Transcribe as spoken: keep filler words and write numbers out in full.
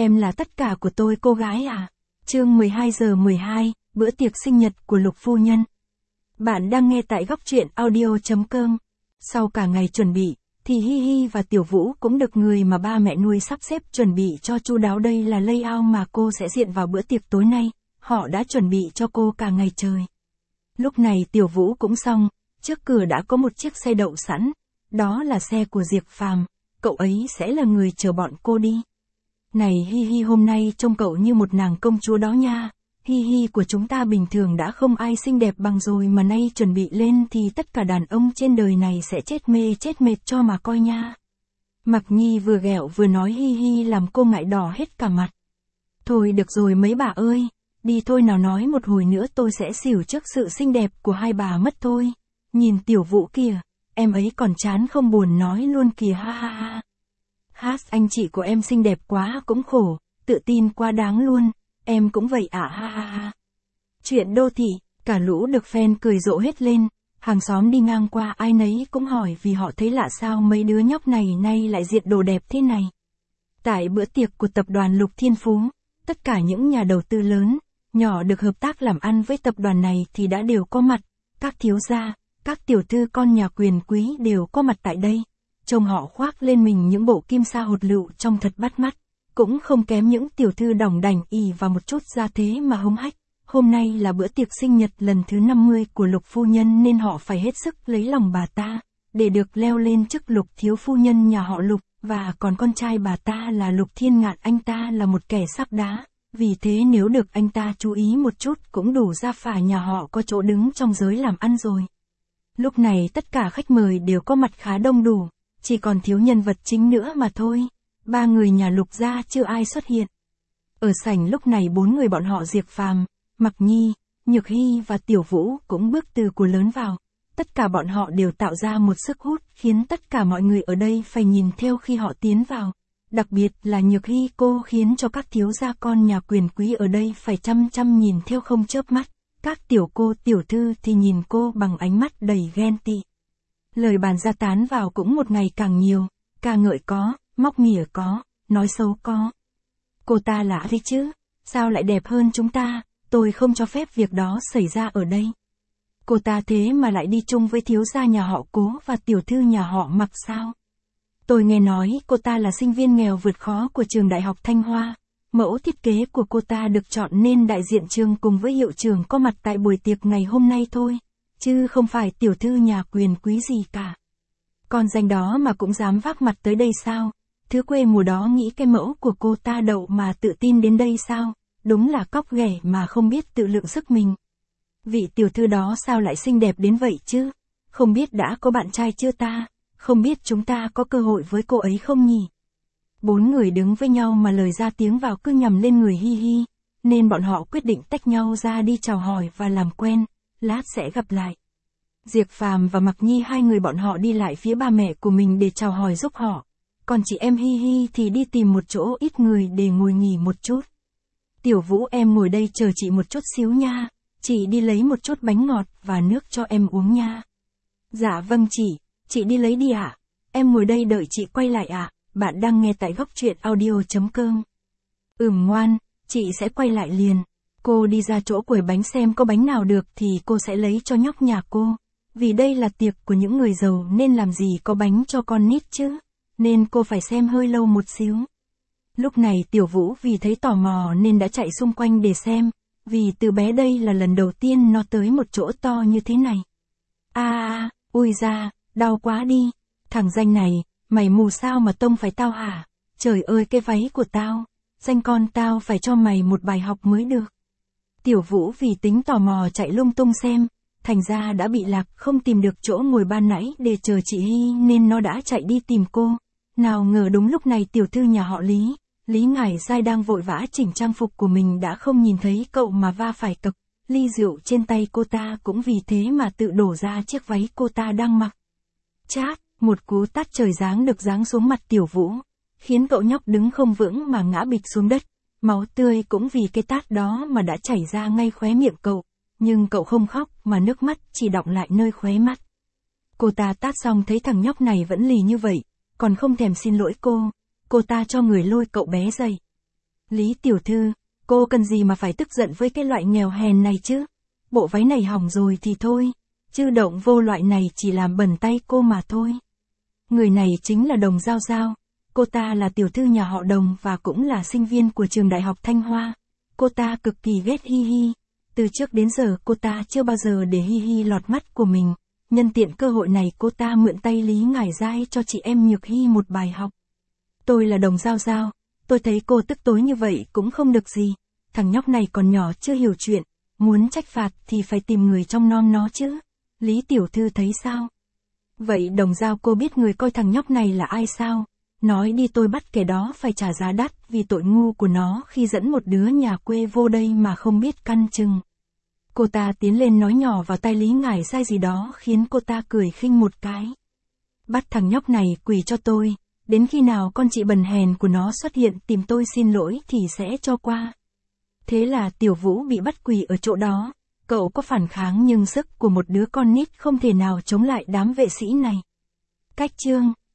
Em là tất cả của tôi cô gái à. Chương mười hai giờ mười hai, bữa tiệc sinh nhật của Lục phu nhân. Bạn đang nghe tại góc truyện audio chấm com. Sau cả ngày chuẩn bị, thì Hi Hi và Tiểu Vũ cũng được người mà ba mẹ nuôi sắp xếp chuẩn bị cho chu đáo. Đây là layout mà cô sẽ diện vào bữa tiệc tối nay, họ đã chuẩn bị cho cô cả ngày trời. Lúc này Tiểu Vũ cũng xong, trước cửa đã có một chiếc xe đậu sẵn, đó là xe của Diệp Phàm, cậu ấy sẽ là người chở bọn cô đi. Này Hi Hi, hôm nay trông cậu như một nàng công chúa đó nha. Hi Hi của chúng ta bình thường đã không ai xinh đẹp bằng rồi mà nay chuẩn bị lên thì tất cả đàn ông trên đời này sẽ chết mê chết mệt cho mà coi nha. Mặc Nhi vừa ghẹo vừa nói Hi Hi làm cô ngại đỏ hết cả mặt. Thôi được rồi mấy bà ơi, đi thôi nào, nói một hồi nữa tôi sẽ xỉu trước sự xinh đẹp của hai bà mất thôi. Nhìn Tiểu Vũ kìa, em ấy còn chán không buồn nói luôn kìa, ha ha ha. Hát, anh chị của em xinh đẹp quá cũng khổ, tự tin quá đáng luôn, em cũng vậy ạ, ha ha ha. Chuyện đô thị, cả lũ được fan cười rộ hết lên, hàng xóm đi ngang qua ai nấy cũng hỏi vì họ thấy lạ sao mấy đứa nhóc này nay lại diện đồ đẹp thế này. Tại bữa tiệc của tập đoàn Lục Thiên Phú, tất cả những nhà đầu tư lớn, nhỏ được hợp tác làm ăn với tập đoàn này thì đã đều có mặt, các thiếu gia, các tiểu thư con nhà quyền quý đều có mặt tại đây. Trông họ khoác lên mình những bộ kim sa hột lựu trông thật bắt mắt, cũng không kém những tiểu thư đỏng đảnh ì và một chút ra thế mà hống hách. Hôm nay là bữa tiệc sinh nhật lần thứ năm mươi của Lục phu nhân nên họ phải hết sức lấy lòng bà ta, để được leo lên chức Lục thiếu phu nhân nhà họ Lục, và còn con trai bà ta là Lục Thiên Ngạn, anh ta là một kẻ sắp đá, vì thế nếu được anh ta chú ý một chút cũng đủ ra phả nhà họ có chỗ đứng trong giới làm ăn rồi. Lúc này tất cả khách mời đều có mặt khá đông đủ. Chỉ còn thiếu nhân vật chính nữa mà thôi, ba người nhà Lục gia chưa ai xuất hiện. Ở sảnh lúc này bốn người bọn họ Diệp Phàm, Mặc Nhi, Nhược Hy và Tiểu Vũ cũng bước từ của lớn vào. Tất cả bọn họ đều tạo ra một sức hút khiến tất cả mọi người ở đây phải nhìn theo khi họ tiến vào. Đặc biệt là Nhược Hy, cô khiến cho các thiếu gia con nhà quyền quý ở đây phải chăm chăm nhìn theo không chớp mắt. Các tiểu cô tiểu thư thì nhìn cô bằng ánh mắt đầy ghen tị. Lời bàn ra tán vào cũng một ngày càng nhiều, ca ngợi có, móc mỉa có, nói xấu có. Cô ta lạ đi chứ, sao lại đẹp hơn chúng ta, tôi không cho phép việc đó xảy ra ở đây. Cô ta thế mà lại đi chung với thiếu gia nhà họ Cố và tiểu thư nhà họ Mặc sao? Tôi nghe nói cô ta là sinh viên nghèo vượt khó của trường Đại học Thanh Hoa. Mẫu thiết kế của cô ta được chọn nên đại diện trường cùng với hiệu trưởng có mặt tại buổi tiệc ngày hôm nay thôi. Chứ không phải tiểu thư nhà quyền quý gì cả. Con danh đó mà cũng dám vác mặt tới đây sao? Thứ quê mùa đó nghĩ cái mẫu của cô ta đậu mà tự tin đến đây sao? Đúng là cóc ghẻ mà không biết tự lượng sức mình. Vị tiểu thư đó sao lại xinh đẹp đến vậy chứ? Không biết đã có bạn trai chưa ta? Không biết chúng ta có cơ hội với cô ấy không nhỉ? Bốn người đứng với nhau mà lời ra tiếng vào cứ nhằm lên người Hi Hi, nên bọn họ quyết định tách nhau ra đi chào hỏi và làm quen. Lát sẽ gặp lại. Diệp Phàm và Mặc Nhi hai người bọn họ đi lại phía ba mẹ của mình để chào hỏi giúp họ. Còn chị em Hi Hi thì đi tìm một chỗ ít người để ngồi nghỉ một chút. Tiểu Vũ, em ngồi đây chờ chị một chút xíu nha. Chị đi lấy một chút bánh ngọt và nước cho em uống nha. Dạ vâng chị, chị đi lấy đi ạ. À? Em ngồi đây đợi chị quay lại ạ. À? Bạn đang nghe tại góc truyện audio chấm com. Ừm ngoan, chị sẽ quay lại liền. Cô đi ra chỗ quầy bánh xem có bánh nào được thì cô sẽ lấy cho nhóc nhà cô. Vì đây là tiệc của những người giàu nên làm gì có bánh cho con nít chứ. Nên cô phải xem hơi lâu một xíu. Lúc này Tiểu Vũ vì thấy tò mò nên đã chạy xung quanh để xem. Vì từ bé đây là lần đầu tiên nó tới một chỗ to như thế này. À, à, ui da, đau quá đi. Thằng danh này, mày mù sao mà tông phải tao hả? Trời ơi cái váy của tao. Danh con tao phải cho mày một bài học mới được. Tiểu Vũ vì tính tò mò chạy lung tung xem, thành ra đã bị lạc không tìm được chỗ ngồi ban nãy để chờ chị Hy nên nó đã chạy đi tìm cô. Nào ngờ đúng lúc này tiểu thư nhà họ Lý, Lý Ngải Giai đang vội vã chỉnh trang phục của mình đã không nhìn thấy cậu mà va phải cộc, ly rượu trên tay cô ta cũng vì thế mà tự đổ ra chiếc váy cô ta đang mặc. Chát, một cú tát trời giáng được giáng xuống mặt Tiểu Vũ, khiến cậu nhóc đứng không vững mà ngã bịch xuống đất. Máu tươi cũng vì cái tát đó mà đã chảy ra ngay khóe miệng cậu, nhưng cậu không khóc mà nước mắt chỉ đọng lại nơi khóe mắt. Cô ta tát xong thấy thằng nhóc này vẫn lì như vậy, còn không thèm xin lỗi cô, cô ta cho người lôi cậu bé dậy. Lý tiểu thư, cô cần gì mà phải tức giận với cái loại nghèo hèn này chứ? Bộ váy này hỏng rồi thì thôi, chứ động vô loại này chỉ làm bẩn tay cô mà thôi. Người này chính là Đồng Giao Giao, cô ta là tiểu thư nhà họ Đồng và cũng là sinh viên của trường đại học Thanh Hoa. Cô ta cực kỳ ghét Hi Hi, từ trước đến giờ cô ta chưa bao giờ để Hi Hi lọt mắt của mình, nhân tiện cơ hội này cô ta mượn tay Lý Ngải Giai cho chị em Nhược Hi một bài học. Tôi là Đồng Giao Giao, tôi thấy cô tức tối như vậy cũng không được gì, thằng nhóc này còn nhỏ chưa hiểu chuyện, muốn trách phạt thì phải tìm người trong non nó chứ. Lý tiểu thư thấy sao? Vậy Đồng Giao cô biết người coi thằng nhóc này là ai sao? Nói đi tôi bắt kẻ đó phải trả giá đắt vì tội ngu của nó khi dẫn một đứa nhà quê vô đây mà không biết căn chừng. Cô ta tiến lên nói nhỏ vào tai Lý Ngải Giai gì đó khiến cô ta cười khinh một cái. Bắt thằng nhóc này quỳ cho tôi, đến khi nào con chị bần hèn của nó xuất hiện tìm tôi xin lỗi thì sẽ cho qua. Thế là Tiểu Vũ bị bắt quỳ ở chỗ đó, cậu có phản kháng nhưng sức của một đứa con nít không thể nào chống lại đám vệ sĩ này. Cách chương